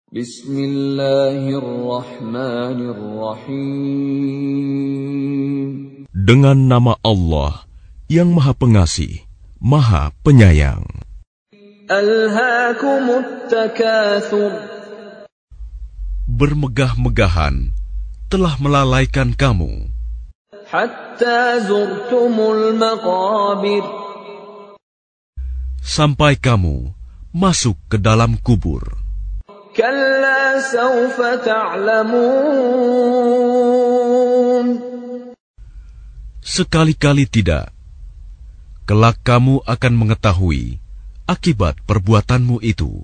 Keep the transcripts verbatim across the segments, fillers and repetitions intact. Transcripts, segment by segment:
Bismillahirrahmanirrahim. Dengan nama Allah yang Maha Pengasih, Maha Penyayang. Alhaakumut takatsur. Bermegah-megahan telah melalaikan kamu Hatta zurtumul maqabir. sampai kamu masuk ke dalam kubur. Kalla sawfa ta'lamun. Sekali-kali tidak. Kelak kamu akan mengetahui akibat perbuatanmu itu.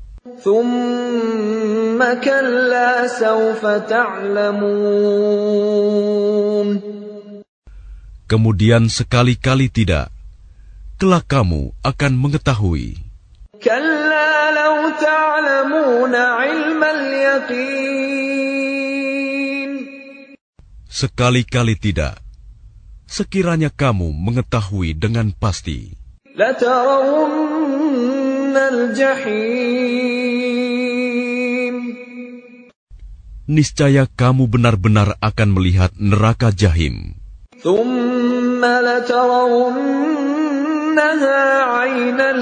Thumma kalla sawfa ta'lamun. Kemudian sekali-kali tidak. Kelak kamu akan mengetahui. Kalla law ta'lamuna 'ilmal yaqin. Sekali-kali tidak. Sekiranya kamu mengetahui dengan pasti, latarawunnal jahim. niscaya kamu benar-benar akan melihat neraka jahim. Thumma latarawunnaha 'ainal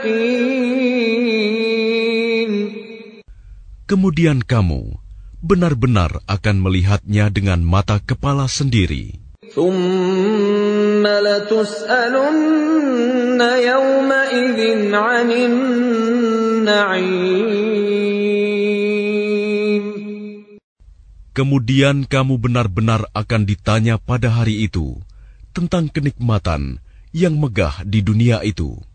yaqin. Kemudian kamu benar-benar akan melihatnya dengan mata kepala sendiri. Thumma latus'alunna yawma'idhin 'anin na'im. Kemudian kamu benar-benar akan ditanya pada hari itu tentang kenikmatan yang megah di dunia itu.